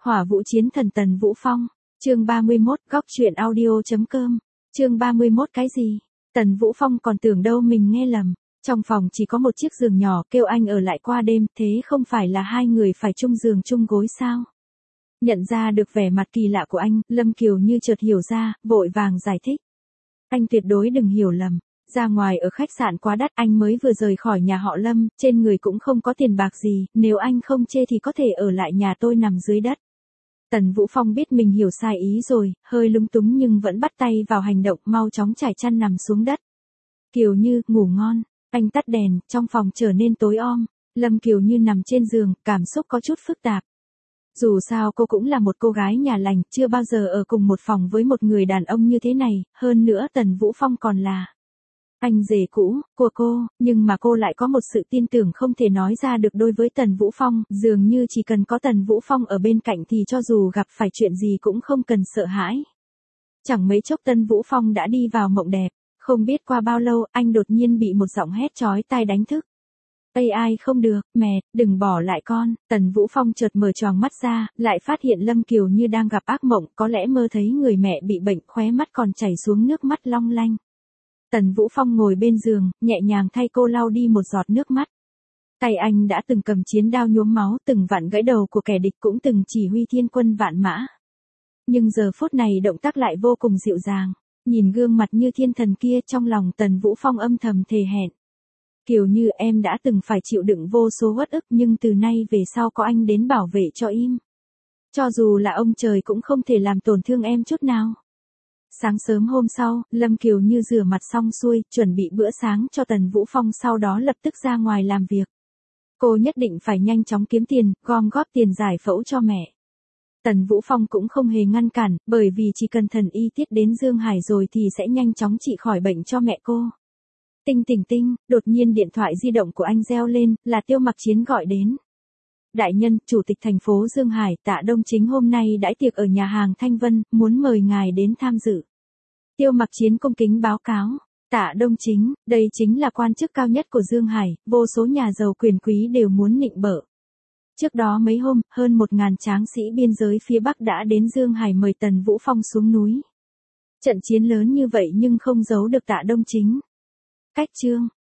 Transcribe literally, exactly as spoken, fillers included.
Hỏa Vũ Chiến Thần Tần Vũ Phong, chương ba mươi mốt, góc truyện audio.com, chương ba mươi mốt cái gì? Tần Vũ Phong còn tưởng đâu mình nghe lầm, trong phòng chỉ có một chiếc giường nhỏ, kêu anh ở lại qua đêm, thế không phải là hai người phải chung giường chung gối sao? Nhận ra được vẻ mặt kỳ lạ của anh, Lâm Kiều như chợt hiểu ra, vội vàng giải thích. Anh tuyệt đối đừng hiểu lầm, ra ngoài ở khách sạn quá đắt, anh mới vừa rời khỏi nhà họ Lâm, trên người cũng không có tiền bạc gì, nếu anh không chê thì có thể ở lại nhà tôi nằm dưới đất. Tần Vũ Phong biết mình hiểu sai ý rồi, hơi lúng túng nhưng vẫn bắt tay vào hành động, mau chóng trải chăn nằm xuống đất. Kiều Như, ngủ ngon. Anh tắt đèn, trong phòng trở nên tối om. Lâm Kiều Như nằm trên giường, cảm xúc có chút phức tạp. Dù sao cô cũng là một cô gái nhà lành, chưa bao giờ ở cùng một phòng với một người đàn ông như thế này, hơn nữa Tần Vũ Phong còn là anh rể cũ của cô, nhưng mà cô lại có một sự tin tưởng không thể nói ra được đối với Tần Vũ Phong, dường như chỉ cần có Tần Vũ Phong ở bên cạnh thì cho dù gặp phải chuyện gì cũng không cần sợ hãi. Chẳng mấy chốc Tần Vũ Phong đã đi vào mộng đẹp, không biết qua bao lâu anh đột nhiên bị một giọng hét chói tai đánh thức. Ây ai không được, mẹ, đừng bỏ lại con. Tần Vũ Phong chợt mở choàng mắt ra, lại phát hiện Lâm Kiều Như đang gặp ác mộng, có lẽ mơ thấy người mẹ bị bệnh, khóe mắt còn chảy xuống nước mắt long lanh. Tần Vũ Phong ngồi bên giường, nhẹ nhàng thay cô lau đi một giọt nước mắt. Tay anh đã từng cầm chiến đao nhuốm máu, từng vặn gãy đầu của kẻ địch, cũng từng chỉ huy thiên quân vạn mã. Nhưng giờ phút này động tác lại vô cùng dịu dàng. Nhìn gương mặt như thiên thần kia, trong lòng Tần Vũ Phong âm thầm thề hẹn. Kiều Như, em đã từng phải chịu đựng vô số uất ức, nhưng từ nay về sau có anh đến bảo vệ cho em. Cho dù là ông trời cũng không thể làm tổn thương em chút nào. Sáng sớm hôm sau, Lâm Kiều Như rửa mặt xong xuôi, chuẩn bị bữa sáng cho Tần Vũ Phong, sau đó lập tức ra ngoài làm việc. Cô nhất định phải nhanh chóng kiếm tiền, gom góp tiền giải phẫu cho mẹ. Tần Vũ Phong cũng không hề ngăn cản, bởi vì chỉ cần thần y tiết đến Dương Hải rồi thì sẽ nhanh chóng trị khỏi bệnh cho mẹ cô. Tinh tỉnh tinh, đột nhiên điện thoại di động của anh reo lên, là Tiêu Mặc Chiến gọi đến. Đại nhân, Chủ tịch thành phố Dương Hải, Tạ Đông Chính hôm nay đãi tiệc ở nhà hàng Thanh Vân, muốn mời ngài đến tham dự. Tiêu Mặc Chiến cung kính báo cáo. Tạ Đông Chính, đây chính là quan chức cao nhất của Dương Hải, vô số nhà giàu quyền quý đều muốn nịnh bợ. Trước đó mấy hôm, hơn một ngàn tráng sĩ biên giới phía Bắc đã đến Dương Hải mời Tần Vũ Phong xuống núi. Trận chiến lớn như vậy nhưng không giấu được Tạ Đông Chính. Cách chương,